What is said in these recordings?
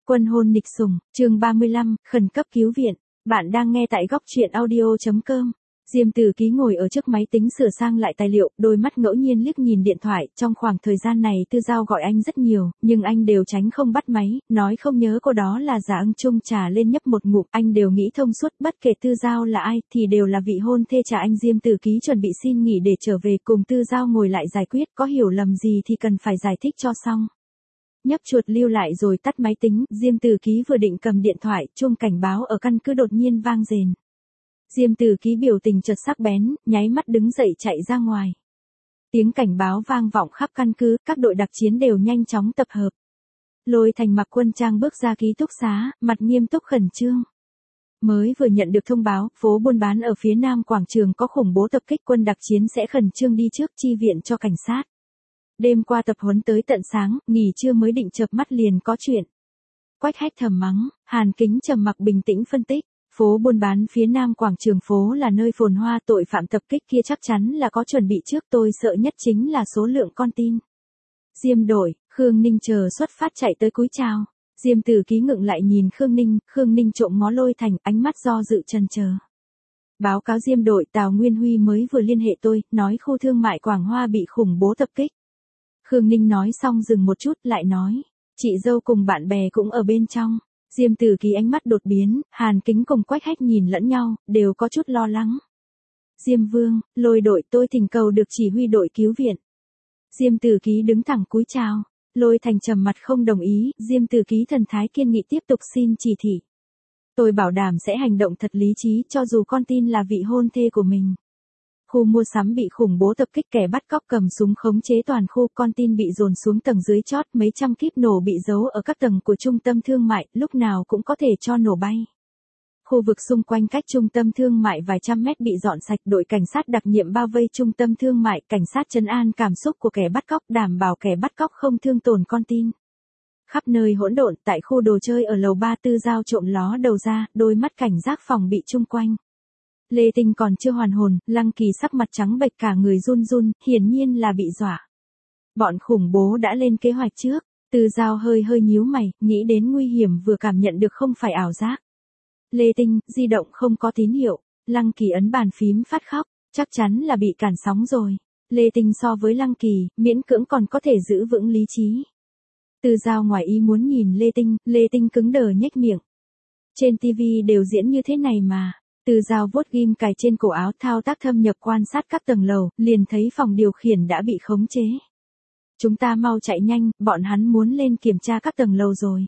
Quân hôn nịch sủng, chương 35, khẩn cấp cứu viện. Bạn đang nghe tại góc truyện audio.com. Diêm Tử Ký ngồi ở trước máy tính sửa sang lại tài liệu, đôi mắt ngẫu nhiên liếc nhìn điện thoại. Trong khoảng thời gian này Tư Giao gọi anh rất nhiều, nhưng anh đều tránh không bắt máy, nói không nhớ cô đó là giả ưng chung trà lên nhấp một ngụm. Anh đều nghĩ thông suốt, bất kể Tư Giao là ai thì đều là vị hôn thê trà anh. Diêm Tử Ký chuẩn bị xin nghỉ để trở về cùng Tư Giao ngồi lại giải quyết, có hiểu lầm gì thì cần phải giải thích cho xong. Nhấp chuột lưu lại rồi tắt máy tính, Diêm Tử Ký vừa định cầm điện thoại, chuông cảnh báo ở căn cứ đột nhiên vang rền. Diêm Tử Ký biểu tình chợt sắc bén, nháy mắt đứng dậy chạy ra ngoài. Tiếng cảnh báo vang vọng khắp căn cứ, các đội đặc chiến đều nhanh chóng tập hợp. Lôi Thành mặc quân trang bước ra ký túc xá, mặt nghiêm túc khẩn trương. Mới vừa nhận được thông báo, phố buôn bán ở phía nam quảng trường có khủng bố tập kích, quân đặc chiến sẽ khẩn trương đi trước chi viện cho cảnh sát. Đêm qua tập huấn tới tận sáng, nghỉ trưa mới định chợp mắt liền có chuyện. Quách Hách thầm mắng, Hàn Kính trầm mặc bình tĩnh phân tích, phố buôn bán phía nam quảng trường phố là nơi phồn hoa, tội phạm tập kích kia chắc chắn là có chuẩn bị trước, tôi sợ nhất chính là số lượng con tin. Diêm đội, Khương Ninh chờ xuất phát chạy tới cúi chào. Diêm Tử Ký ngượng lại nhìn Khương Ninh trộm ngó Lôi Thành, ánh mắt do dự chần chờ. Báo cáo Diêm đội, Tào Nguyên Huy mới vừa liên hệ tôi, nói khu thương mại Quảng Hoa bị khủng bố tập kích. Khương Ninh nói xong dừng một chút, lại nói, chị dâu cùng bạn bè cũng ở bên trong. Diêm Tử Ký ánh mắt đột biến, Hàn Kính cùng Quách Hách nhìn lẫn nhau, đều có chút lo lắng. Diêm Vương, Lôi đội, tôi thỉnh cầu được chỉ huy đội cứu viện. Diêm Tử Ký đứng thẳng cúi chào. Lôi Thành trầm mặt không đồng ý, Diêm Tử Ký thần thái kiên nghị tiếp tục xin chỉ thị. Tôi bảo đảm sẽ hành động thật lý trí, cho dù con tin là vị hôn thê của mình. Khu mua sắm bị khủng bố tập kích, kẻ bắt cóc cầm súng khống chế toàn khu, con tin bị dồn xuống tầng dưới chót, mấy trăm kíp nổ bị giấu ở các tầng của trung tâm thương mại, lúc nào cũng có thể cho nổ bay. Khu vực xung quanh cách trung tâm thương mại vài trăm mét bị dọn sạch, đội cảnh sát đặc nhiệm bao vây trung tâm thương mại, cảnh sát trấn an cảm xúc của kẻ bắt cóc, đảm bảo kẻ bắt cóc không thương tổn con tin. Khắp nơi hỗn độn, tại khu đồ chơi ở lầu 3, Tư Giao trộm ló đầu ra, đôi mắt cảnh giác phòng bị chung quanh. Lê Tinh còn chưa hoàn hồn, Lăng Kỳ sắc mặt trắng bệch cả người run run, hiển nhiên là bị dọa. Bọn khủng bố đã lên kế hoạch trước, Tư Giao hơi nhíu mày, nghĩ đến nguy hiểm vừa cảm nhận được không phải ảo giác. Lê Tinh, di động không có tín hiệu, Lăng Kỳ ấn bàn phím phát khóc, chắc chắn là bị cản sóng rồi. Lê Tinh so với Lăng Kỳ, miễn cưỡng còn có thể giữ vững lý trí. Tư Giao ngoài ý muốn nhìn Lê Tinh cứng đờ nhếch miệng. Trên TV đều diễn như thế này mà. Tư Giao vuốt ghim cài trên cổ áo, thao tác thâm nhập quan sát các tầng lầu, liền thấy phòng điều khiển đã bị khống chế. Chúng ta mau chạy nhanh, bọn hắn muốn lên kiểm tra các tầng lầu rồi.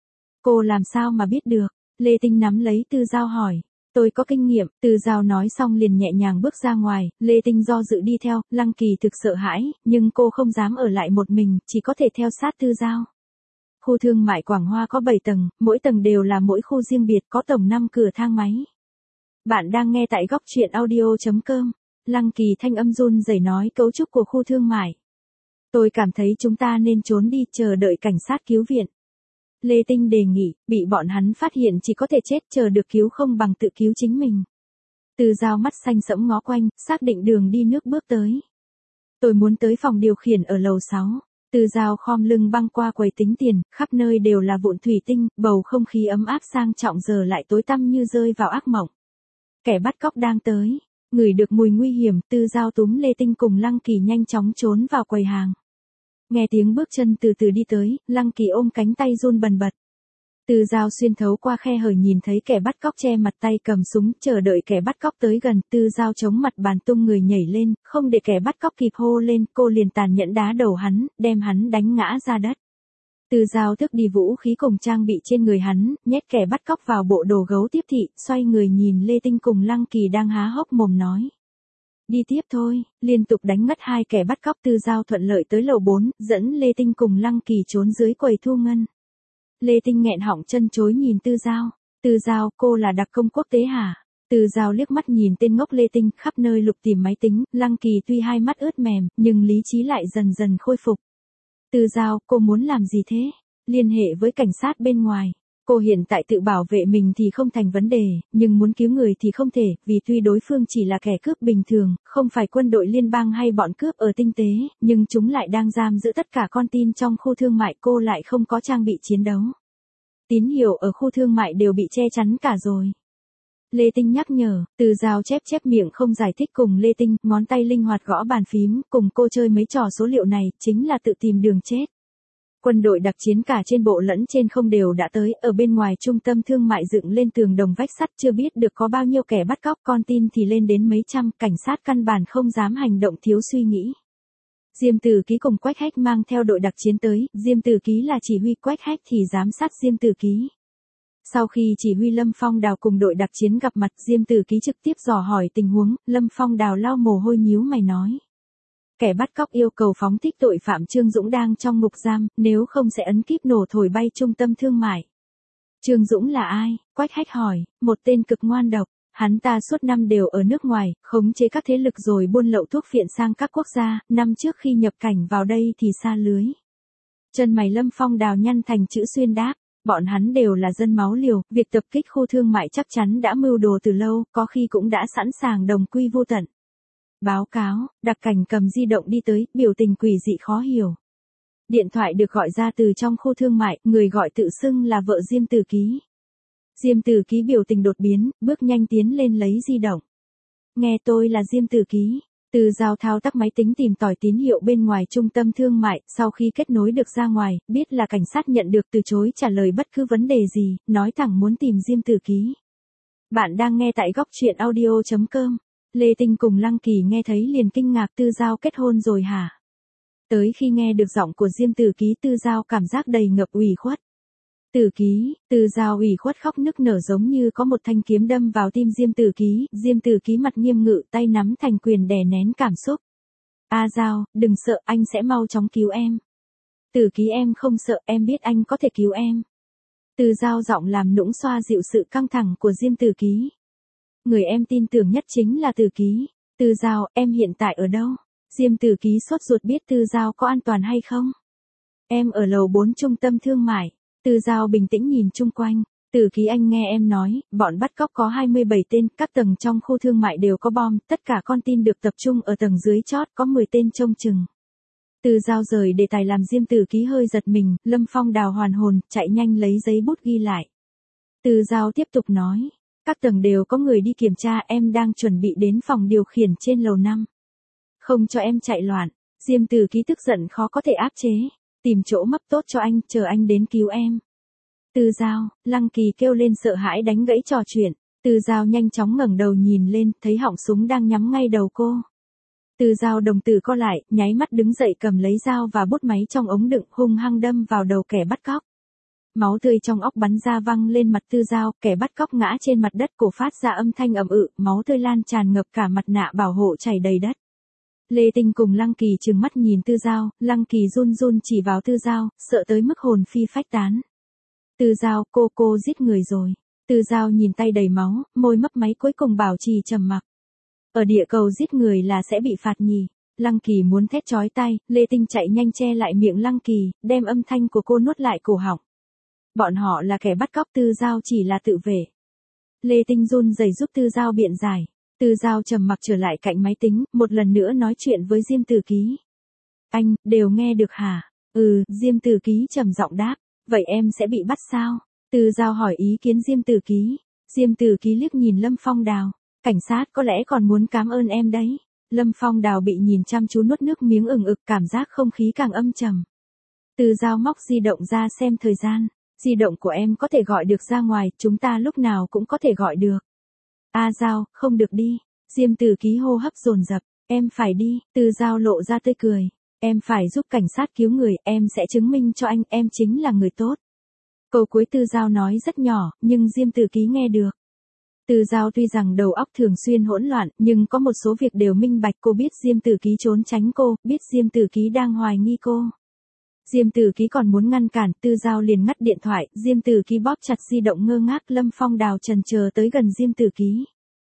Cô làm sao mà biết được? Lê Tinh nắm lấy Tư Giao hỏi. Tôi có kinh nghiệm, Tư Giao nói xong liền nhẹ nhàng bước ra ngoài, Lê Tinh do dự đi theo, Lăng Kỳ thực sợ hãi, nhưng cô không dám ở lại một mình, chỉ có thể theo sát Tư Giao. Khu thương mại Quảng Hoa có 7 tầng, mỗi tầng đều là mỗi khu riêng biệt, có tổng 5 cửa thang máy. Bạn đang nghe tại góc truyện audio.com. Lăng Kỳ thanh âm run rẩy nói cấu trúc của khu thương mại. Tôi cảm thấy chúng ta nên trốn đi, chờ đợi cảnh sát cứu viện. Lê Tinh đề nghị, bị bọn hắn phát hiện chỉ có thể chết, chờ được cứu không bằng tự cứu chính mình. Tư Giao mắt xanh sẫm ngó quanh, xác định đường đi nước bước tới. Tôi muốn tới phòng điều khiển ở lầu 6. Tư Giao khom lưng băng qua quầy tính tiền, khắp nơi đều là vụn thủy tinh, bầu không khí ấm áp sang trọng giờ lại tối tăm như rơi vào ác mộng. Kẻ bắt cóc đang tới, ngửi được mùi nguy hiểm, Tư Giao túm Lê Tinh cùng Lăng Kỳ nhanh chóng trốn vào quầy hàng. Nghe tiếng bước chân từ từ đi tới, Lăng Kỳ ôm cánh tay run bần bật. Tư Giao xuyên thấu qua khe hở nhìn thấy kẻ bắt cóc che mặt, tay cầm súng, chờ đợi kẻ bắt cóc tới gần. Tư Giao chống mặt bàn tung người nhảy lên, không để kẻ bắt cóc kịp hô lên, cô liền tàn nhẫn đá đầu hắn, đem hắn đánh ngã ra đất. Tư Giao thức đi vũ khí cùng trang bị trên người hắn, nhét kẻ bắt cóc vào bộ đồ gấu tiếp thị, xoay người nhìn Lê Tinh cùng Lăng Kỳ đang há hốc mồm nói. Đi tiếp thôi, liên tục đánh ngất hai kẻ bắt cóc. Tư Giao thuận lợi tới lầu 4, dẫn Lê Tinh cùng Lăng Kỳ trốn dưới quầy thu ngân. Lê Tinh nghẹn họng chân chối nhìn Tư Giao. Tư Giao, cô là đặc công quốc tế hả? Tư Giao liếc mắt nhìn tên ngốc Lê Tinh, khắp nơi lục tìm máy tính, Lăng Kỳ tuy hai mắt ướt mềm, nhưng lý trí lại dần dần khôi phục. Tư Giao, cô muốn làm gì thế? Liên hệ với cảnh sát bên ngoài. Cô hiện tại tự bảo vệ mình thì không thành vấn đề, nhưng muốn cứu người thì không thể, vì tuy đối phương chỉ là kẻ cướp bình thường, không phải quân đội liên bang hay bọn cướp ở tinh tế, nhưng chúng lại đang giam giữ tất cả con tin trong khu thương mại, cô lại không có trang bị chiến đấu. tín hiệu ở khu thương mại đều bị che chắn cả rồi. Lê Tinh nhắc nhở, Từ Giao chép chép miệng không giải thích cùng Lê Tinh, ngón tay linh hoạt gõ bàn phím, cùng cô chơi mấy trò số liệu này, chính là tự tìm đường chết. Quân đội đặc chiến cả trên bộ lẫn trên không đều đã tới, ở bên ngoài trung tâm thương mại dựng lên tường đồng vách sắt chưa biết được có bao nhiêu kẻ bắt cóc con tin thì lên đến mấy trăm, cảnh sát căn bản không dám hành động thiếu suy nghĩ. Diêm Tử Ký cùng Quách Hách mang theo đội đặc chiến tới, Diêm Tử Ký là chỉ huy, Quách Hách thì giám sát Diêm Tử Ký. Sau khi chỉ huy Lâm Phong Đào cùng đội đặc chiến gặp mặt, Diêm Tử Ký trực tiếp dò hỏi tình huống, Lâm Phong Đào lau mồ hôi nhíu mày nói. Kẻ bắt cóc yêu cầu phóng thích tội phạm Trương Dũng đang trong ngục giam, nếu không sẽ ấn kíp nổ thổi bay trung tâm thương mại. Trương Dũng là ai? Quách Hách hỏi, một tên cực ngoan độc. Hắn ta suốt năm đều ở nước ngoài, khống chế các thế lực rồi buôn lậu thuốc phiện sang các quốc gia, năm trước khi nhập cảnh vào đây thì sa lưới. Chân mày Lâm Phong Đào nhăn thành chữ xuyên đáp, bọn hắn đều là dân máu liều, việc tập kích khu thương mại chắc chắn đã mưu đồ từ lâu, có khi cũng đã sẵn sàng đồng quy vô tận. Báo cáo, đặc cảnh cầm di động đi tới, biểu tình quỷ dị khó hiểu. Điện thoại được gọi ra từ trong khu thương mại, người gọi tự xưng là vợ Diêm Tử Ký. Diêm Tử Ký biểu tình đột biến, bước nhanh tiến lên lấy di động. Nghe tôi là Diêm Tử Ký. Từ Giao thao tác máy tính tìm tòi tín hiệu bên ngoài trung tâm thương mại, sau khi kết nối được ra ngoài, biết là cảnh sát nhận được từ chối trả lời bất cứ vấn đề gì, nói thẳng muốn tìm Diêm Tử Ký. Bạn đang nghe tại góc truyện audio.com. Lê Tinh cùng Lăng Kỳ nghe thấy liền kinh ngạc, Từ Giao kết hôn rồi hả? Tới khi nghe được giọng của Diêm Tử Ký, Từ Giao cảm giác đầy ngập ủy khuất. Tử Ký, Từ Giao ủy khuất khóc nức nở giống như có một thanh kiếm đâm vào tim Diêm Tử Ký, Diêm Tử Ký mặt nghiêm ngự, tay nắm thành quyền đè nén cảm xúc. A Giao, đừng sợ, anh sẽ mau chóng cứu em. Tử Ký em không sợ, em biết anh có thể cứu em. Từ Giao giọng làm nũng xoa dịu sự căng thẳng của Diêm Tử Ký. Người em tin tưởng nhất chính là Tử Ký. Từ Giao, em hiện tại ở đâu? Diêm Tử Ký sốt ruột biết Từ Giao có an toàn hay không? Em ở lầu 4 trung tâm thương mại. Từ Giao bình tĩnh nhìn chung quanh. Tử Ký anh nghe em nói, bọn bắt cóc có 27 tên, các tầng trong khu thương mại đều có bom, tất cả con tin được tập trung ở tầng dưới chót, có 10 tên trông chừng. Từ Giao rời đề tài làm Diêm Tử Ký hơi giật mình, Lâm Phong Đào hoàn hồn, chạy nhanh lấy giấy bút ghi lại. Từ Giao tiếp tục nói, các tầng đều có người đi kiểm tra, em đang chuẩn bị đến phòng điều khiển trên lầu 5. Không cho em chạy loạn. Diêm Tử Ký tức giận khó có thể áp chế. Tìm chỗ mấp tốt cho anh, chờ anh đến cứu em. Từ Giao, Lăng Kỳ kêu lên sợ hãi đánh gãy trò chuyện. Từ Giao nhanh chóng ngẩng đầu nhìn lên, thấy họng súng đang nhắm ngay đầu cô. Từ Giao đồng tử co lại, nháy mắt đứng dậy cầm lấy dao và bút máy trong ống đựng, hung hăng đâm vào đầu kẻ bắt cóc. Máu tươi trong óc bắn ra văng lên mặt Từ Giao, kẻ bắt cóc ngã trên mặt đất, cổ phát ra âm thanh ầm ự, máu tươi lan tràn ngập cả mặt nạ bảo hộ chảy đầy đất. Lê Tinh cùng Lăng Kỳ trừng mắt nhìn Từ Giao, Lăng Kỳ run run chỉ vào Từ Giao, sợ tới mức hồn phi phách tán. Từ Giao, cô giết người rồi. Từ Giao nhìn tay đầy máu, môi mấp máy cuối cùng bảo trì trầm mặc. Ở địa cầu giết người là sẽ bị phạt nhì. Lăng Kỳ muốn thét chói tai, Lê Tinh chạy nhanh che lại miệng Lăng Kỳ, đem âm thanh của cô nuốt lại cổ họng. Bọn họ là kẻ bắt cóc, Từ Giao chỉ là tự vệ. Lê Tinh run rẩy giúp Từ Giao biện giải. Từ Giao trầm mặc trở lại cạnh máy tính, một lần nữa nói chuyện với Diêm Tử Ký. Anh, đều nghe được hả? Ừ, Diêm Tử Ký trầm giọng đáp. Vậy em sẽ bị bắt sao? Từ Giao hỏi ý kiến Diêm Tử Ký. Diêm Tử Ký liếc nhìn Lâm Phong Đào. Cảnh sát có lẽ còn muốn cảm ơn em đấy. Lâm Phong Đào bị nhìn chăm chú nuốt nước miếng ừng ực, cảm giác không khí càng âm trầm. Từ Giao móc di động ra xem thời gian. Di động của em có thể gọi được ra ngoài, chúng ta lúc nào cũng có thể gọi được. A Giao, không được đi. Diêm Tử Ký hô hấp dồn dập. Em phải đi. Từ Giao lộ ra tươi cười. Em phải giúp cảnh sát cứu người, em sẽ chứng minh cho anh, em chính là người tốt. Câu cuối Từ Giao nói rất nhỏ, nhưng Diêm Tử Ký nghe được. Từ Giao tuy rằng đầu óc thường xuyên hỗn loạn, nhưng có một số việc đều minh bạch, cô biết Diêm Tử Ký trốn tránh cô, biết Diêm Tử Ký đang hoài nghi cô. Diêm Tử Ký còn muốn ngăn cản, Từ Giao liền ngắt điện thoại, Diêm Tử Ký bóp chặt di động ngơ ngác, Lâm Phong Đào chần chờ tới gần Diêm Tử Ký.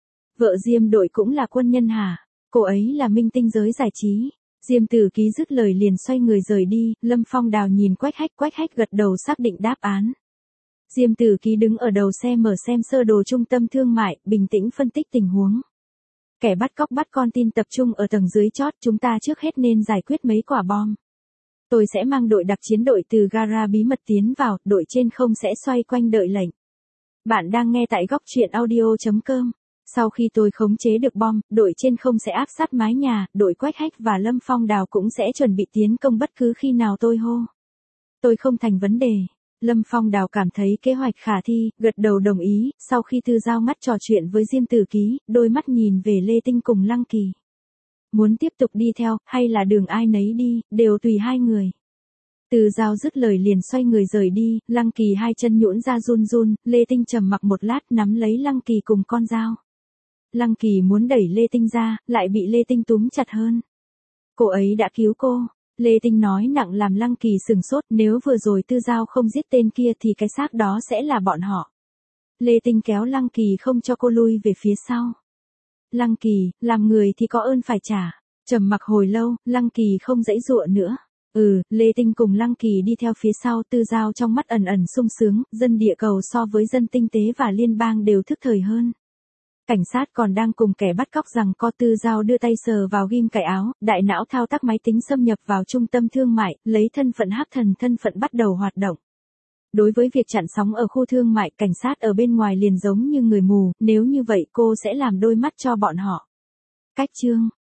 Vợ Diêm Đội cũng là quân nhân hả? Cô ấy là minh tinh giới giải trí. Diêm Tử Ký dứt lời liền xoay người rời đi, Lâm Phong Đào nhìn Quách Hách gật đầu xác định đáp án. Diêm Tử Ký đứng ở đầu xe mở xem sơ đồ trung tâm thương mại, bình tĩnh phân tích tình huống. Kẻ bắt cóc bắt con tin tập trung ở tầng dưới chót, chúng ta trước hết nên giải quyết mấy quả bom. Tôi sẽ mang đội đặc chiến đội từ gara bí mật tiến vào, đội trên không sẽ xoay quanh đợi lệnh. Bạn đang nghe tại góc truyện audio.com. Sau khi tôi khống chế được bom, đội trên không sẽ áp sát mái nhà, đội Quách Hách và Lâm Phong Đào cũng sẽ chuẩn bị tiến công bất cứ khi nào tôi hô. Tôi không thành vấn đề. Lâm Phong Đào cảm thấy kế hoạch khả thi, gật đầu đồng ý, sau khi Tư Giao ngắt trò chuyện với Diêm Tử Ký, đôi mắt nhìn về Lê Tinh cùng Lăng Kỳ. Muốn tiếp tục đi theo, hay là đường ai nấy đi, đều tùy hai người. Tư Giao dứt lời liền xoay người rời đi, Lăng Kỳ hai chân nhũn ra run run, Lê Tinh trầm mặc một lát nắm lấy Lăng Kỳ cùng con dao. Lăng Kỳ muốn đẩy Lê Tinh ra, lại bị Lê Tinh túm chặt hơn. Cô ấy đã cứu cô. Lê Tinh nói nặng làm Lăng Kỳ sừng sốt, nếu vừa rồi Tư Giao không giết tên kia thì cái xác đó sẽ là bọn họ. Lê Tinh kéo Lăng Kỳ không cho cô lui về phía sau. Lăng Kỳ, làm người thì có ơn phải trả. Trầm mặc hồi lâu, Lăng Kỳ không giãy giụa nữa. Lê Tinh cùng Lăng Kỳ đi theo phía sau, Tư Giao trong mắt ẩn ẩn sung sướng, dân địa cầu so với dân tinh tế và liên bang đều thức thời hơn. Cảnh sát còn đang cùng kẻ bắt cóc rằng co. Tư Giao đưa tay sờ vào ghim cài áo, đại não thao tác máy tính xâm nhập vào trung tâm thương mại, lấy thân phận hắc thần thân phận bắt đầu hoạt động. Đối với việc chặn sóng ở khu thương mại, cảnh sát ở bên ngoài liền giống như người mù, nếu như vậy cô sẽ làm đôi mắt cho bọn họ. Cách chương